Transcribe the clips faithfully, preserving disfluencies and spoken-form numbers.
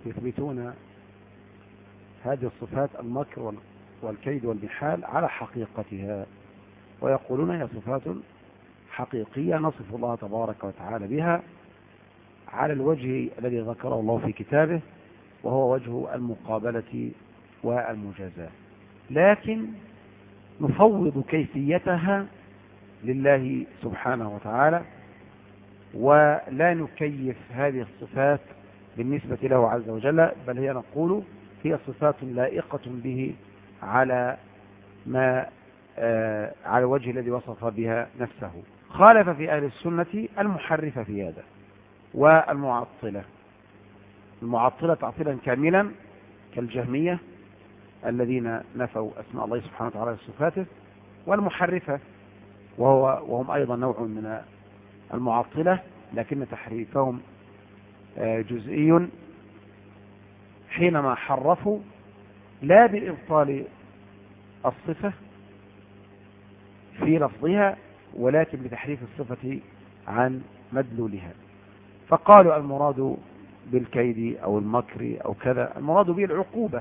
يثبتون هذه الصفات المكر والكيد والمحال على حقيقتها، ويقولون هي صفات حقيقية نصف الله تبارك وتعالى بها على الوجه الذي ذكره الله في كتابه، وهو وجه المقابلة والمجازاة، لكن نفوض كيفيتها لله سبحانه وتعالى، ولا نكيف هذه الصفات بالنسبة له عز وجل، بل هي نقول هي صفات لائقة به على ما آه على الوجه الذي وصف بها نفسه. خالف في أهل السنة المحرفة في هذا والمعطلة. المعطلة تعطيلا كاملا كالجهمية الذين نفوا أسماء الله سبحانه وتعالى صفاته، والمحرفة وهو وهم أيضا نوع من المعطلة، لكن تحريفهم جزئي حينما حرفوا لا بإبطال الصفة في لفظها، ولكن بتحريف الصفة عن مدلولها. فقالوا المراد بالكيد أو المكر أو كذا المراد به العقوبة،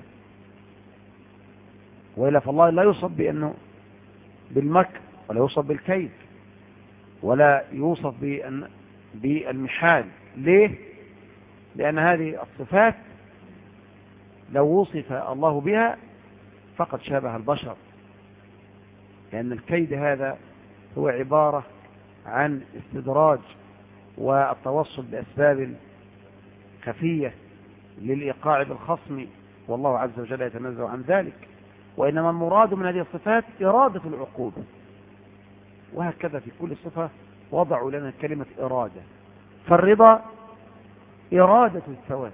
وإلا فالله لا يوصف بأنه بالمكر ولا يوصف بالكيد ولا يوصف بالمحال. ليه؟ لأن هذه الصفات لو وصف الله بها فقد شابه البشر، لأن الكيد هذا هو عبارة عن استدراج والتوصل بأسباب خفية للإيقاع بالخصم، والله عز وجل يتنزه عن ذلك. وإنما المراد من هذه الصفات إرادة العقوبة، وهكذا في كل صفة وضعوا لنا كلمة إرادة. فالرضا إرادة الثواب،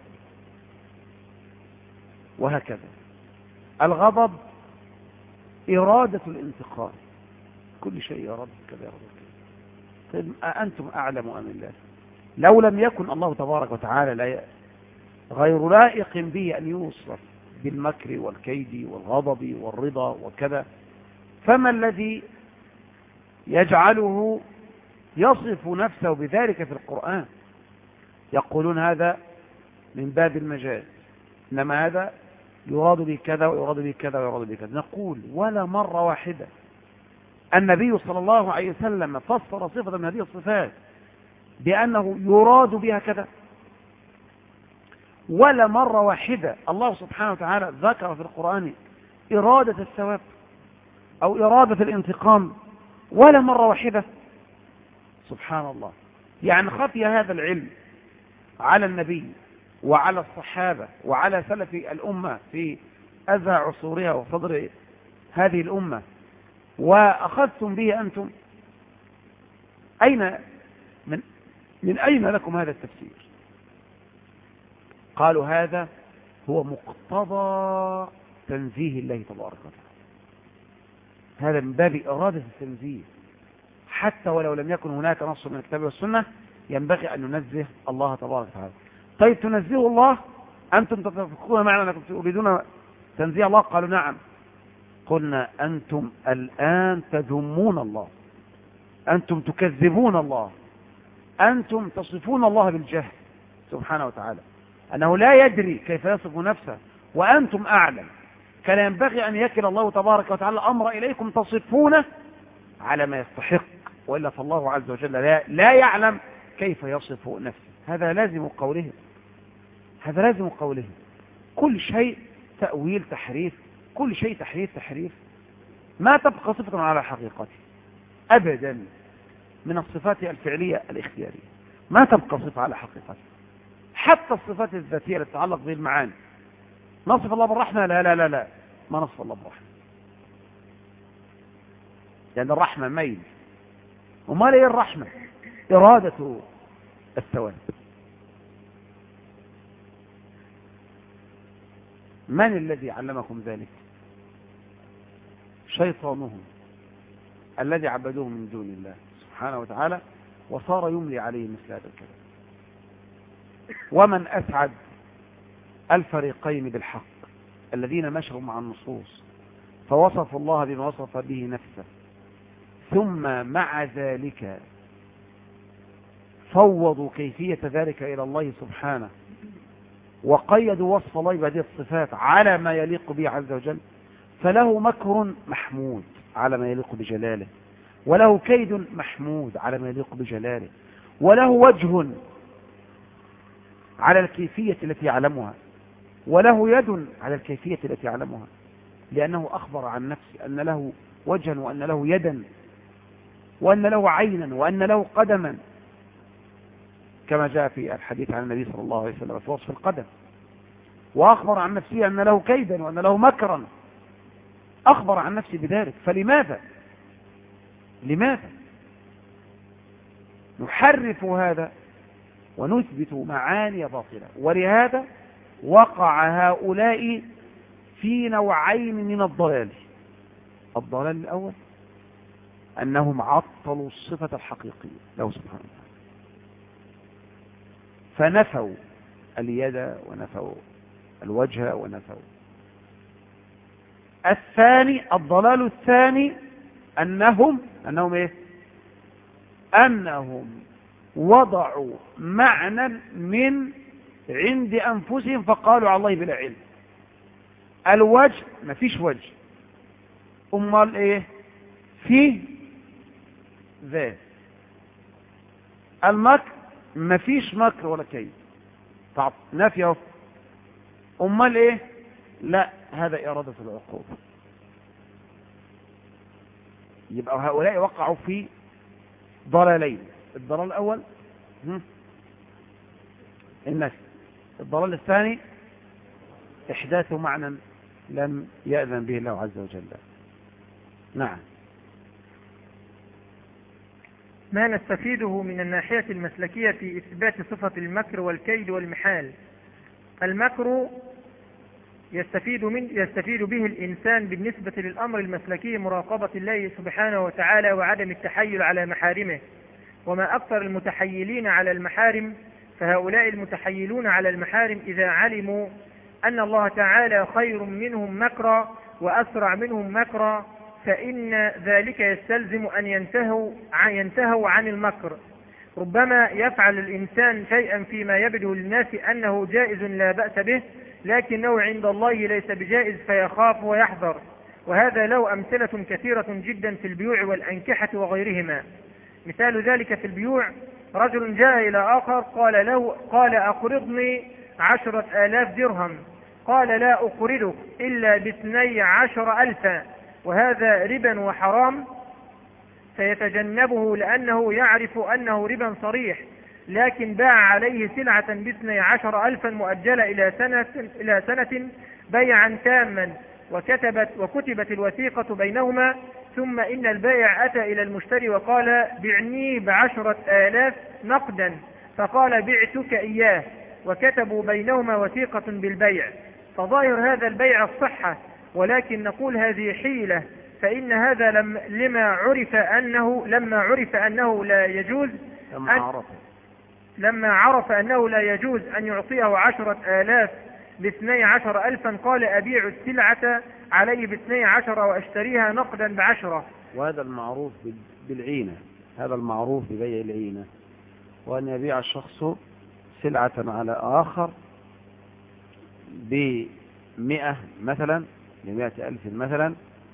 وهكذا الغضب إرادة الانتقام، كل شيء إرادة كذا إرادة كذا. طيب أنتم أعلم أم الله؟ لو لم يكن الله تبارك وتعالى لا غير لائق به أن يوصف بالمكر والكيد والغضب والرضا وكذا، فما الذي يجعله يصف نفسه بذلك في القرآن؟ يقولون هذا من باب المجاز، إنما هذا يراد به كذا ويراد به كذا ويراد به كذا. نقول ولا مرة واحدة النبي صلى الله عليه وسلم فسر صفة من هذه الصفات بأنه يراد بها كذا، ولا مرة واحدة الله سبحانه وتعالى ذكر في القرآن إرادة الثواب أو إرادة الانتقام، ولا مرة واحدة. سبحان الله. يعني خفي هذا العلم على النبي وعلى الصحابة وعلى سلف الأمة في أذى عصورها وصدر هذه الأمة، وأخذتم به أنتم. أين من, من أين لكم هذا التفسير؟ قالوا هذا هو مقتضى تنزيه الله تبارك وتعالى، هذا من باب إرادة التنزيه، حتى ولو لم يكن هناك نص من الكتاب والسنة ينبغي أن ننزه الله تبارك وتعالى. طيب تنزيه الله، أنتم تتفقون معنا أنكم تريدون تنزيه الله؟ قالوا نعم. قلنا أنتم الآن تذمون الله، أنتم تكذبون الله، أنتم تصفون الله بالجهل سبحانه وتعالى، أنه لا يدري كيف يصف نفسه وأنتم أعلم. كان ينبغي أن يكل الله تبارك وتعالى الأمر إليكم تصفونه على ما يستحق، وإلا فالله عز وجل لا, لا يعلم كيف يصف نفسه. هذا لازم قوله، هذا لازم قوله. كل شيء تأويل تحريف، كل شيء تحريف تحريف، ما تبقى صفة على حقيقته أبدا من الصفات الفعلية الاختيارية، ما تبقى صفة على حقيقته. حتى الصفات الذاتية التي تتعلق بالمعاني، نصف الله بالرحمة، لا لا لا لا ما نصف الله بالرحمة، لأن الرحمة ميل، وما لي الرحمة إرادة الثواب. من الذي علمكم ذلك؟ شيطانهم الذي عبدوه من دون الله سبحانه وتعالى، وصار يملي عليه مثل هذا الكلام. ومن أسعد الفريقين بالحق الذين مشوا مع النصوص فوصفوا الله بما وصف به نفسه، ثم مع ذلك فوضوا كيفية ذلك إلى الله سبحانه وقيدوا وصف الله بهذه الصفات على ما يليق به عز وجل، فله مكر محمود على ما يليق بجلاله، وله كيد محمود على ما يليق بجلاله، وله وجه على الكيفية التي يعلمها، وله يد على الكيفية التي يعلمها، لأنه أخبر عن نفسه أن له وجها وأن له يدا وأن له عينا وأن له قدما، كما جاء في الحديث عن النبي صلى الله عليه وسلم في وصف القدم. وأخبر عن نفسه أن له كيدا وأن له مكرا، أخبر عن نفسه بذلك. فلماذا لماذا نحرف هذا ونثبت معاني باطلة؟ ولهذا وقع هؤلاء في نوعين من الضلال. الضلال الأول أنهم عطلوا الصفة الحقيقية له سبحانه وتعالى، فنفوا اليد ونفوا الوجه ونفوا. الثاني الضلال الثاني أنهم أنهم إيه؟ أنهم وضعوا معنى من عند أنفسهم فقالوا على الله بلا علم. الوجه ما فيش وجه، أمال إيه؟ فيه ذات. المكر ما فيش مكر ولا كيد، طب نفيه. أمال إيه؟ لا، هذا إرادة العقوبة. يبقى هؤلاء وقعوا في ضلالين. الضلال الأول النفي، الضلال الثاني إحداث معنى لم يأذن به الله عز وجل. نعم. ما نستفيده من الناحية المسلكية في إثبات صفة المكر والكيد والمحال. المكر يستفيد من يستفيد به الإنسان بالنسبة للأمر المسلكي مراقبة الله سبحانه وتعالى وعدم التحيل على محارمه. وما أكثر المتحيلين على المحارم، فهؤلاء المتحيلون على المحارم إذا علموا أن الله تعالى خير منهم مكرا وأسرع منهم مكرا، فإن ذلك يستلزم أن ينتهوا ينتهوا عن المكر. ربما يفعل الإنسان شيئا فيما يبدو للناس أنه جائز لا بأس به، لكنه عند الله ليس بجائز فيخاف ويحذر. وهذا له أمثلة كثيرة جدا في البيوع والأنكحة وغيرهما. مثال ذلك في البيوع: رجل جاء إلى آخر قال له قال أقرضني عشرة آلاف درهم، قال لا أقرضك إلا باثني عشر ألفا، وهذا ربا وحرام، فيتجنبه لأنه يعرف أنه ربا صريح، لكن باع عليه سلعة باثني عشر ألفا مؤجلة إلى سنة, إلى سنة بيعا تاما، وكتبت, وكتبت الوثيقة بينهما، ثم إن البائع أتى إلى المشتري وقال بعني بعشرة آلاف نقدا، فقال بعتك إياه، وكتبوا بينهما وثيقة بالبيع. فظاهر هذا البيع الصحة، ولكن نقول هذه حيلة، فإن هذا لم لما عرف أنه لما عرف أنه لا يجوز لما عرف لما عرف أنه لا يجوز أن يعطيه عشرة آلاف باثني عشر ألفا، قال أبيع السلعة عليه باثني عشر وأشتريها نقدا بعشرة. وهذا المعروف بالعينة، هذا المعروف ببيع العينة، وأن يبيع الشخص سلعة على آخر بمئة مثلا، بمئة ألف مثلا،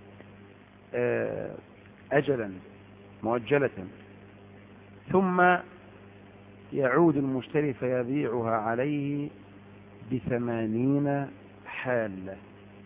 أجلا مؤجلة، ثم يعود المشتري فيبيعها عليه بثمانين حالة،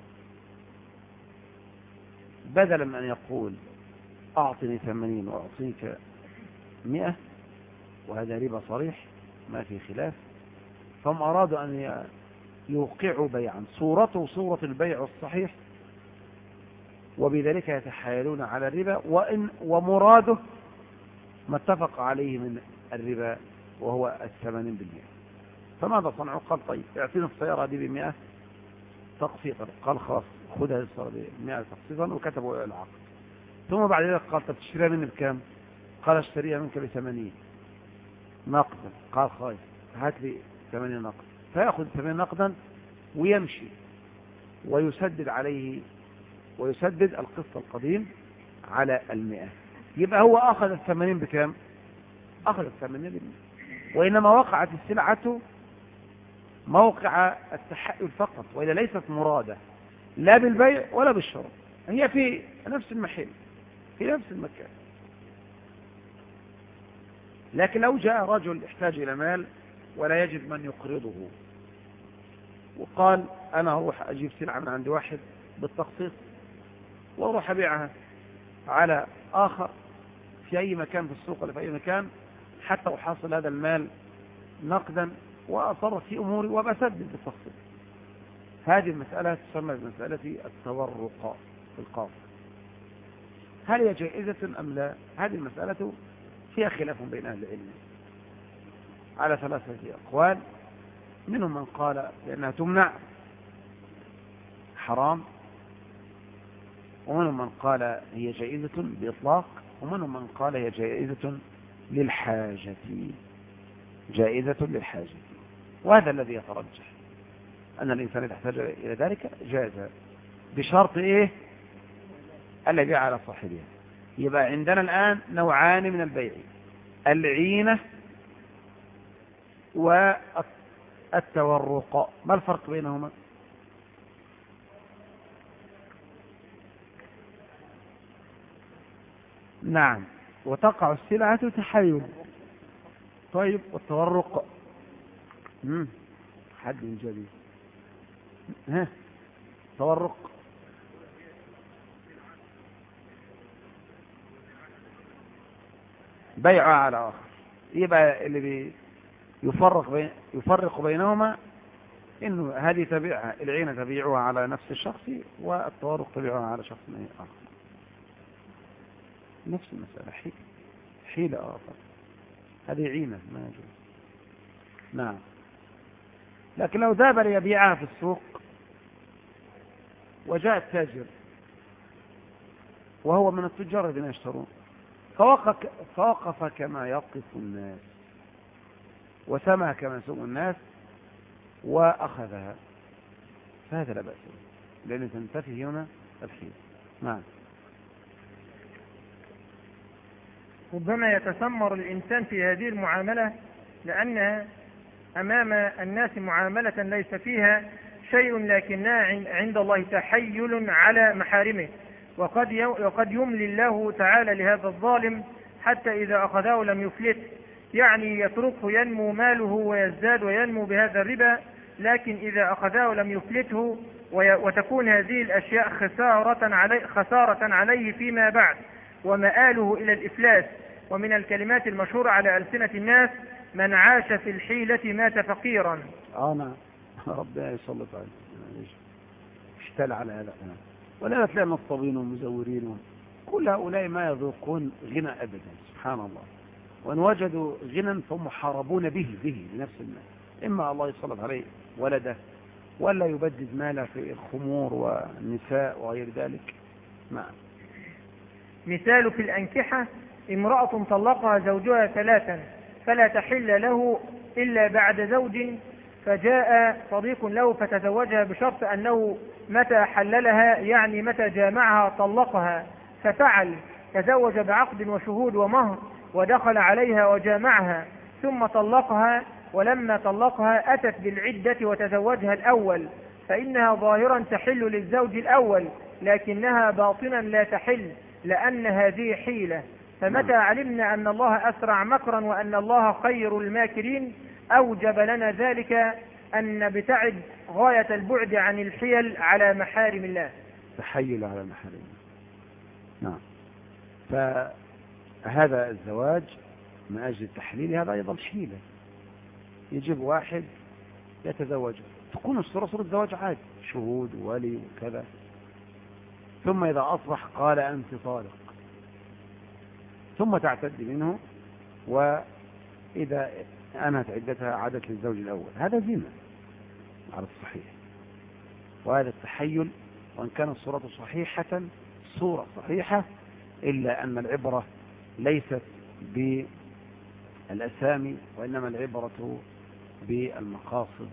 بدلا من أن يقول أعطني ثمانين وأعطيك مئة، وهذا ربا صريح ما في خلاف. فهم أرادوا أن يوقعوا بيعا صورته صورة البيع الصحيح، وبذلك يتحايلون على الربا، وإن ومراده ما اتفق عليه من الربا وهو الثمانين بالمئة. فماذا صنعوا؟ قال طيب اعطينا السيارة دي بمئة تقسيطا، قال خلاص خذ هذه السيارة بمئة تقسيطا، وكتبوا العقد. ثم بعد ذلك قال طب تشتريها مني بكام؟ قال اشتريها منك بثمانين نقدا، قال خلاص هات لي ثمانين نقدا، فيأخذ ثمانين نقدا ويمشي ويسدد عليه ويسدد القسط القديم على المئة. يبقى هو أخذ الثمانين بكام؟ أخذ الثمانين بالمئة، وإنما وقعت السلعة موقع التحايل فقط، وإذا ليست مرادة لا بالبيع ولا بالشراء، هي في نفس المحل في نفس المكان. لكن لو جاء رجل يحتاج إلى مال ولا يجد من يقرضه، وقال أنا أروح أجيب سلعة من عند واحد بالتقسيط وأروح أبيعها على آخر في أي مكان في السوق ولا في أي مكان حتى أحصل هذا المال نقدا وأصرف في أموري وبسدد بالتقسيط، هذه المسألة تسمى بمسألة التورق في القاضي. هل هي جائزة أم لا؟ هذه المسألة فيها خلاف بين أهل العلم على ثلاثة أقوال، منهم من قال بأنها تمنع حرام، ومنهم من قال هي جائزة بإطلاق، ومنهم من قال هي جائزة للحاجة جائزة للحاجة وهذا الذي يترجح أن الإنسان إذا احتاج إلى ذلك جاز، بشرط إيه؟ ألا يبيع على صاحبها. يبقى عندنا الآن نوعان من البيع، العينة والتورق. ما الفرق بينهما؟ نعم، وتقع السلعة تحايل. طيب والتورق؟ مم. حد من جديد ها تورق بيعها على آخر. يبقى اللي بي يفرق بين يفرق بينهما إنه هذه تبيعها العينة تبيعها على نفس الشخص، والتورق تبيعها على شخص آخر. نفس المسألة حيلة حيلة آخر، هذه عينة ما يجوز. نعم، لكن لو ذهب ليبيعها في السوق وجاء التاجر وهو من التجار الذين يشترون فوقف, فوقف كما يقف الناس وسمع كما يسمع الناس وأخذها، فهذا لا بأس به لأن تنتفي هنا الحيلة. نعم. ربما يتسمر الإنسان في هذه المعاملة لأنها أمام الناس معاملة ليس فيها شيء لكنها عند الله تحيل على محارمه، وقد وقد يملي الله تعالى لهذا الظالم حتى إذا أخذه لم يفلت، يعني يتركه ينمو ماله ويزداد وينمو بهذا الربا، لكن إذا أخذه لم يفلته وتكون هذه الأشياء خسارة عليه, خسارة عليه فيما بعد ومآله إلى الإفلاس. ومن الكلمات المشهورة على ألسنة الناس: من عاش في الحيلة مات فقيرا. آه نعم، ربنا يسلط عليه اشتل على هذا. ولا تلاقي نصابين ومزورين كل هؤلاء ما يذوقون غنى أبدا، سبحان الله. وإن وجدوا غنى فهم محاربون به به بنفس المال، إما الله يسلط عليه ولده ولا يبدد ماله في الخمور والنساء وغير ذلك. نعم. مثال في الأنكحة: امرأة طلقها زوجها ثلاثا فلا تحل له إلا بعد زوج، فجاء صديق له فتزوجها بشرط أنه متى حللها يعني متى جامعها طلقها، ففعل، تزوج بعقد وشهود ومهر ودخل عليها وجامعها ثم طلقها، ولما طلقها أتت بالعدة وتزوجها الأول، فإنها ظاهرا تحل للزوج الأول لكنها باطنا لا تحل لأن هذه حيلة. فمتى علمنا أن الله أسرع مكرا وأن الله خير الماكرين أوجب لنا ذلك أن نبتعد غاية البعد عن الحيل على محارم الله. تحيل على محارم الله. نعم. فهذا الزواج من أجل التحليل هذا أيضا حيلة. يجيب واحد يتزوج، تكون الصورة صورة زواج عادي، شهود وولي وكذا، ثم إذا أصبح قال أنت طالق، ثم تعتد منه، وإذا أنهت عدتها عادت للزوج الأول. هذا زنا على الصحيح، وهذا التحيل وإن كانت الصورة صحيحة صورة صحيحة إلا أن العبرة ليست بالأسامي وإنما العبرة بالمقاصد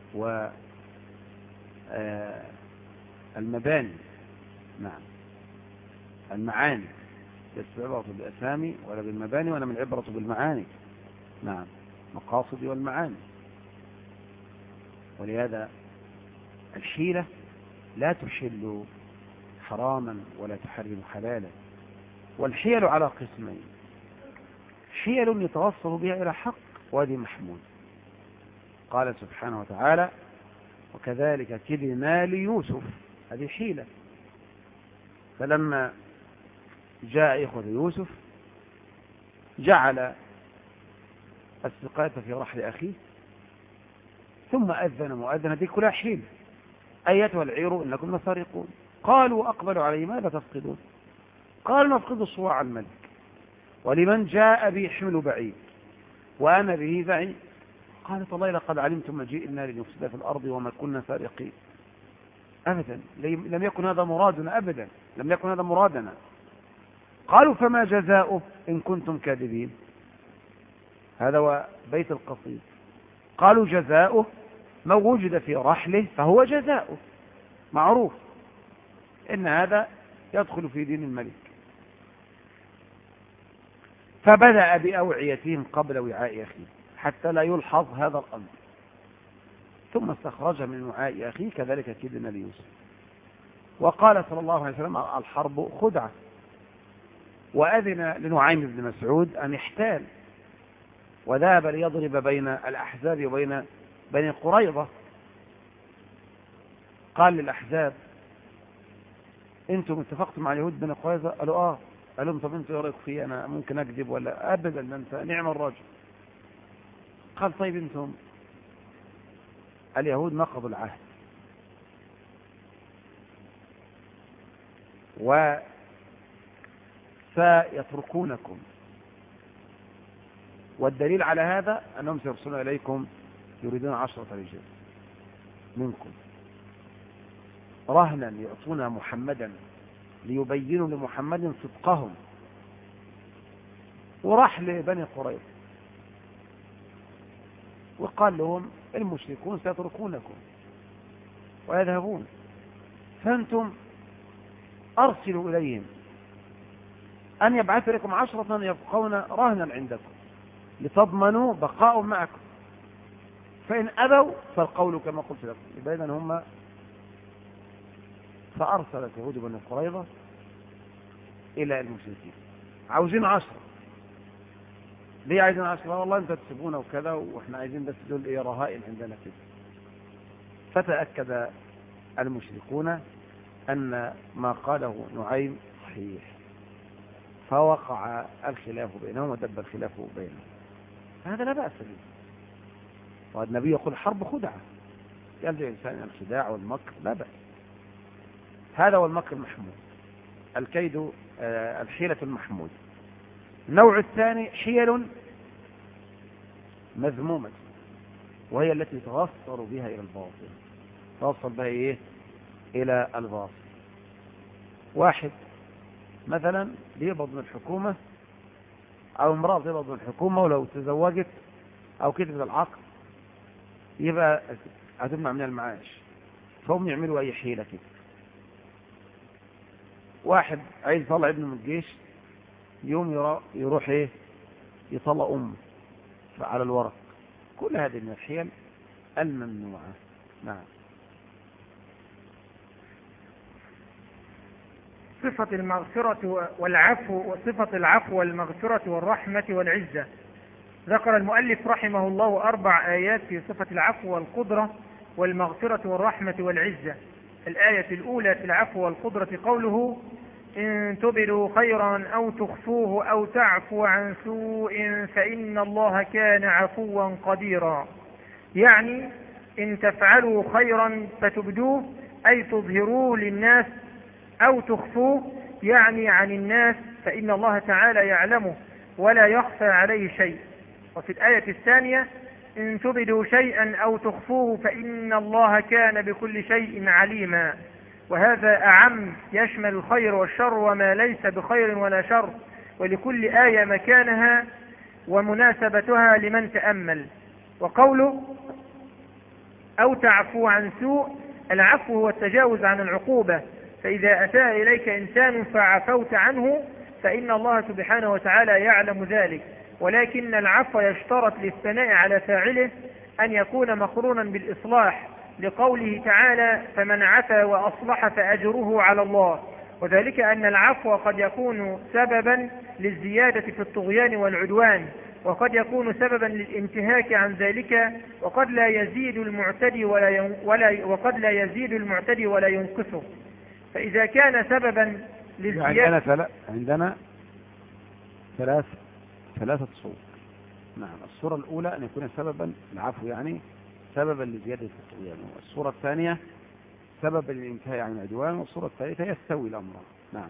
والمباني. نعم، المعاني ليست العبرة بالأسامي ولا بالمباني وإنما العبرة بالمعاني. نعم، مقاصد والمعاني. ولهذا الحيلة لا تحل حراما ولا تحرم حلالا. والحيل على قسمين: حيل يتوصل بها إلى حق، وهذه محمود. قال سبحانه وتعالى: وكذلك كدنا ليوسف، هذه حيلة. فلما جاء إخوة يوسف جعل السقاية في رحل أخيه ثم أذن مؤذن، هذه كلها حيلة. أيتها العير إنكم لسارقون. قالوا أقبلوا عليه: ماذا تفقدون؟ قالوا نفقد صواع الملك ولمن جاء به حمل بعيد وأنا به بعيد. قال: والله لقد علمتم ما جئنا لنفسد في الأرض وما كنا سارقين. أبدا، لم يكن هذا مرادنا، أبدا لم يكن هذا مرادنا. قالوا: فما جزاؤه إن كنتم كاذبين؟ هذا هو بيت القصيد. قالوا: جزاؤه ما وجد في رحله فهو جزاؤه، معروف إن هذا يدخل في دين الملك. فبدأ بأوعيتهم قبل وعاء أخيه حتى لا يلحظ هذا الأمر، ثم استخرج من وعاء أخيه. كذلك كدنا ليوسف. وقال صلى الله عليه وسلم: الحرب خدعة. وأذن لنعيم بن مسعود أن يحتال، وذهب ليضرب بين الأحزاب وبين بني قريظة. قال للأحزاب: أنتم اتفقتم مع اليهود بني قريظة؟ قالوا: آه. قال لهم: طب أنتم إيه رأيكم فيه؟ أنا ممكن أكذب ولا؟ أبدا، أنت نعم الرجل. قال: طيب أنتم اليهود نقضوا العهد وسيتركونكم، والدليل على هذا أنهم سيرسلون إليكم يريدون عشرة رجال منكم رهنا يعطون محمدا ليبينوا لمحمد صدقهم. وراح لبني قريظة وقال لهم: المشركون سيتركونكم ويذهبون، فأنتم أرسلوا إليهم أن يبعثوا لكم عشرة يبقون رهنا عندكم لتضمنوا بقاء معكم، فإن أبوا فالقول كما قلت لكم. يبين أن هم فأرسلت يهود بني قريظة إلى المشركين: عاوزين عشرة. ليه عايزين عشرة؟ والله أنت تسيبونا وكذا، وإحنا عايزين بس دول إيه رهائن عندنا كده. فتأكد المشركون أن ما قاله نعيم صحيح، فوقع الخلاف بينهم ودب الخلاف بينهم. هذا لا بأس به. والنبي يقول: حرب خدعة، يلجأ الإنسان إلى الخداع والمكر، لا بأس. هذا هو المكر المحمود، الكيد آه الحيلة المحمود. النوع الثاني حيل مذمومة، وهي التي توصل بها إلى الباطل. توصل بها إيه؟ إلى الباطل. واحد مثلا بيقبض من الحكومة، أو امرأة بتقبض من الحكومة، ولو تزوجت أو كتبت العقد يبقى هتمنع من المعاش، فهم يعملوا أي حيلة كده. واحد عايز يطلع ابنه من الجيش، يوم يروح ايه يطلع امه على الورق. كل هذه من الحيل الممنوعة. نعم. صفة المغفرة والعفو، وصفة العفو والمغفرة والرحمة والعزة. ذكر المؤلف رحمه الله أربع آيات في صفة العفو والقدرة والمغفرة والرحمة والعزة. الآية الأولى في العفو والقدرة قوله: إن تبدوا خيرا أو تخفوه أو تعفو عن سوء فإن الله كان عفوا قديرا. يعني إن تفعلوا خيرا فتبدوه أي تظهروه للناس، أو تخفوه يعني عن الناس، فإن الله تعالى يعلمه ولا يخفى عليه شيء. وفي الآية الثانية: إن تبدوا شيئا أو تخفوه فإن الله كان بكل شيء عليما. وهذا أعم، يشمل الخير والشر وما ليس بخير ولا شر، ولكل آية مكانها ومناسبتها لمن تأمل. وقوله: أو تعفو عن سوء، العفو هو التجاوز عن العقوبة، فإذا أساء إليك إنسان فعفوت عنه فإن الله سبحانه وتعالى يعلم ذلك، ولكن العفو يشترط للثناء على فاعله أن يكون مقرونا بالإصلاح لقوله تعالى فمن عفا وأصلح فأجره على الله، وذلك أن العفو قد يكون سببا للزيادة في الطغيان والعدوان، وقد يكون سببا للانتهاك عن ذلك، وقد لا يزيد المعتدي ولا ولا وقد لا يزيد المعتدي ولا ينقصه. فإذا كان سببا للزيادة عندنا ثلاث عندنا ثلاث ثلاثة صور. نعم، الصورة الأولى أن يكون سببا العفو يعني سببا لزيادة الطغيان، والصورة الثانية سببا للانتهاء عن العدوان، والصورة الثالثة يستوي الأمر. نعم.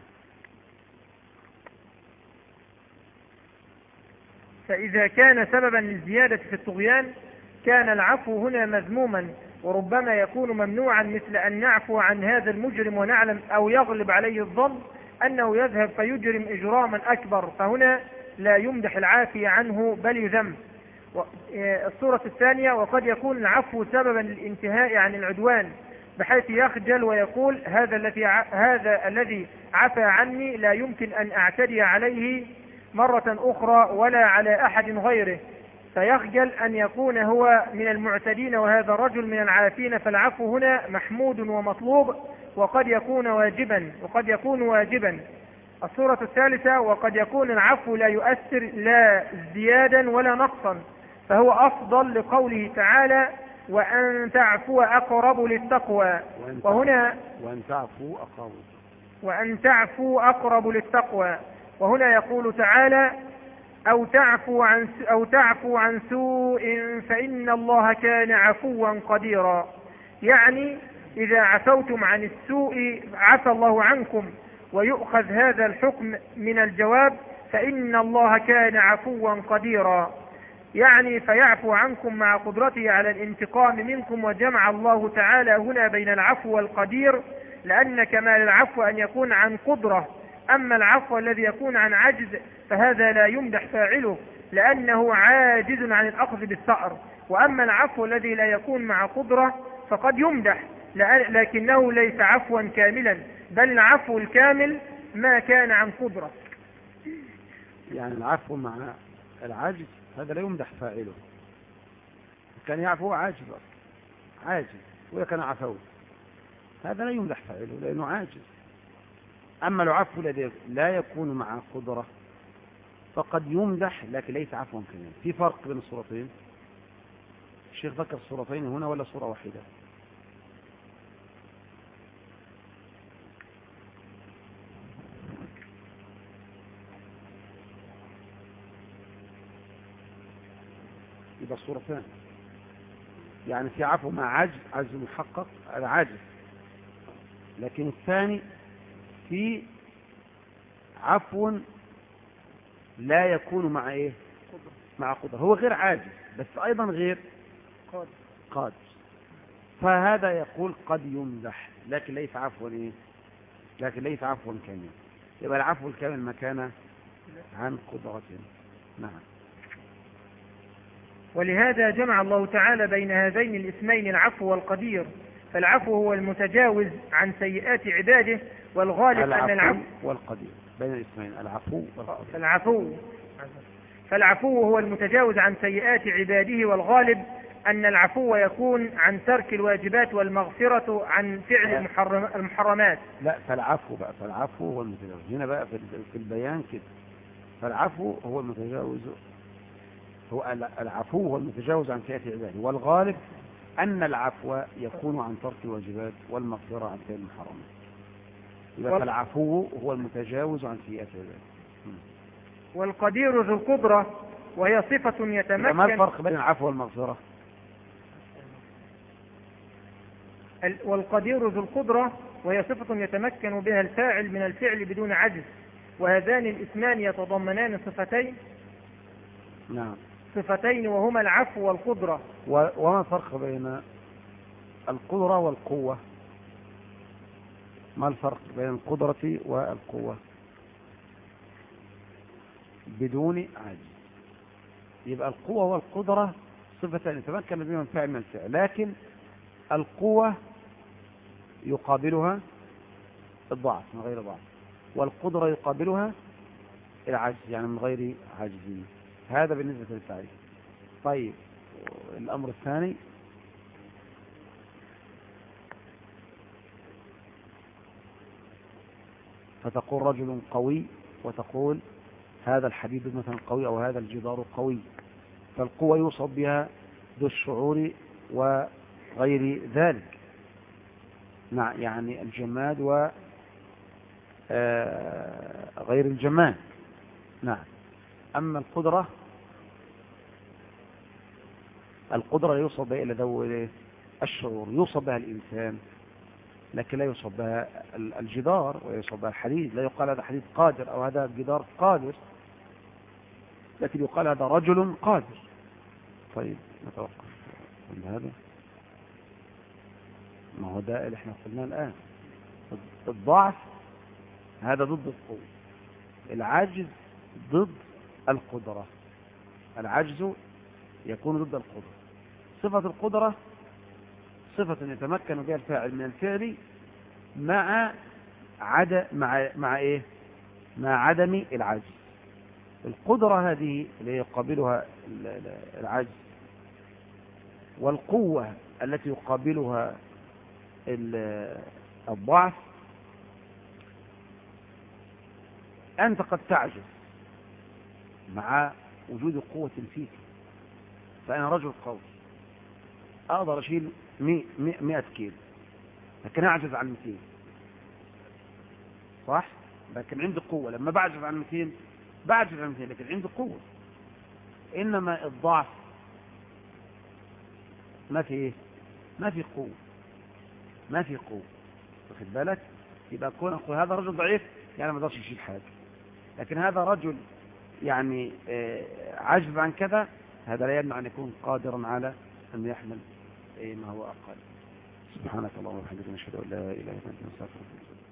فإذا كان سببا للزيادة في الطغيان كان العفو هنا مذموما، وربما يكون ممنوعا، مثل أن نعفو عن هذا المجرم ونعلم أو يغلب عليه الظن أنه يذهب فيجرم إجراما أكبر، فهنا لا يمدح العافية عنه بل يذم. الصورة الثانية وقد يكون العفو سببا للانتهاء عن العدوان، بحيث يخجل ويقول هذا الذي هذا الذي عفى عني لا يمكن أن أعتدي عليه مرة أخرى ولا على أحد غيره، فيخجل أن يكون هو من المعتدين وهذا الرجل من العافين. فالعفو هنا محمود ومطلوب، وقد يكون واجبا وقد يكون واجبا. الصورة الثالثة وقد يكون العفو لا يؤثر لا زيادا ولا نقصا، فهو أفضل لقوله تعالى وأن تعفو أقرب للتقوى، وهنا وأن تعفو أقرب وأن تعفو أقرب للتقوى وهنا يقول تعالى أو تعفو عن أو تعفو عن سوء فإن الله كان عفوا قديرا، يعني إذا عفوتم عن السوء عفى الله عنكم، ويؤخذ هذا الحكم من الجواب فإن الله كان عفوا قديرا، يعني فيعفو عنكم مع قدرته على الانتقام منكم. وجمع الله تعالى هنا بين العفو والقدير، لأن كمال العفو أن يكون عن قدرة، أما العفو الذي يكون عن عجز فهذا لا يمدح فاعله لأنه عاجز عن الأخذ بالثأر، وأما العفو الذي لا يكون مع قدرة فقد يمدح لكنه ليس عفوا كاملا، بل العفو الكامل ما كان عن قدرة. يعني العفو مع العجز هذا لا يمدح فاعله، كان يعفو عاجز عاجز وكان عفو هذا لا يمدح فاعله لأنه عاجز. أما العفو الذي لا يكون مع قدرة فقد يمدح لكن ليس عفوا كاملا. في فرق بين الصورتين؟ الشيخ ذكر الصورتين هنا ولا صورة واحدة؟ يبقى الصورتين، يعني في عفو مع عجز، عجز محقق هذا عاجز، لكن الثاني في عفو لا يكون مع ايه مع قدرة، هو غير عاجز بس ايضا غير قادر، فهذا يقول قد يمدح لكن ليس عفوا ايه لكن ليس عفوا كاملا. يبقى العفو الكامل ما كان عن قدرة. نعم. ولهذا جمع الله تعالى بين هذين الاسمين العفو والقدير، فالعفو هو المتجاوز عن سيئات عباده، والغالب أن العفو والقدير بين الاسمين العفو والقدير. فالعفو فالعفو هو المتجاوز عن سيئات عباده، والغالب أن العفو يكون عن ترك الواجبات والمغفرة عن فعل المحرمات. لا، فالعفو بقى فالعفو هو المتجاوز هنا بقى في البيان كده، فالعفو هو المتجاوز هو العفو هو المتجاوز عن سيئات عباده، والغالب أن العفو يكون عن ترك الواجبات والمغفرة عن فعل المحرمات. يبقى فالعفو هو المتجاوز عن سيئات عباده. والقدير ذو القدرة وهي صفة يتمكن. ما الفرق بين العفو والمغفرة؟ والقدير ذو القدرة وهي صفة يتمكن بها الفاعل من الفعل بدون عجز، وهذان الاسمان يتضمنان صفتين نعم صفتين وهما العفو والقدرة. وما الفرق بين القدرة والقوة؟ ما الفرق بين القدرة والقوة؟ بدون عجز. يبقى القوة والقدرة صفتان يتمكن بهما الفاعل من الفعل، لكن القوة يقابلها الضعف من غير ضعف، والقدرة يقابلها العجز يعني من غير عجز. هذا بالنسبة للتعريف. طيب، الأمر الثاني فتقول رجل قوي، وتقول هذا الحديد مثلا قوي أو هذا الجدار قوي، فالقوة يوصف بها ذو الشعور وغير ذلك، يعني الجماد وغير الجماد. نعم. أما القدرة القدرة يوصف بها إلى ذوي الشعور، يوصف بها الإنسان لكن لا يوصف بها الجدار ويوصف بها الحديد. لا يقال هذا حديد قادر أو هذا جدار قادر، لكن يقال هذا رجل قادر. طيب نتوقف عند هذا. ما هو ده اللي احنا قلناه الآن. الضعف هذا ضد القوة، العجز ضد القدرة، العجز يكون ضد القدرة. صفة القدرة صفة يتمكن بها الفاعل من الفعل مع عدم مع مع ايه مع عدم العجز. القدرة هذه اللي يقابلها العجز، والقوة التي يقابلها الضعف. أنت قد تعجز مع وجود قوة فيك، فأنا رجل قوي أقدر أشيل مئة كيلو، لكن أعجز عن مئتين، صح؟ لكن عندي قوة. لما بعجز عن مئتين بعجز عن مئتين لكن عندي قوة. إنما الضعف ما في إيه؟ ما في قوة، ما في قوة. واخد بالك؟ يبقى أكون أقول هذا رجل ضعيف يعني ما يقدرش يشيل حاجة، لكن هذا رجل يعني عجز عن كذا، هذا لا يمنع أن يكون قادرا على أن يحمل ما هو أقل. سبحانك اللهم وبحمدك نشهد أن لا إله إلا أنت نستغفرك.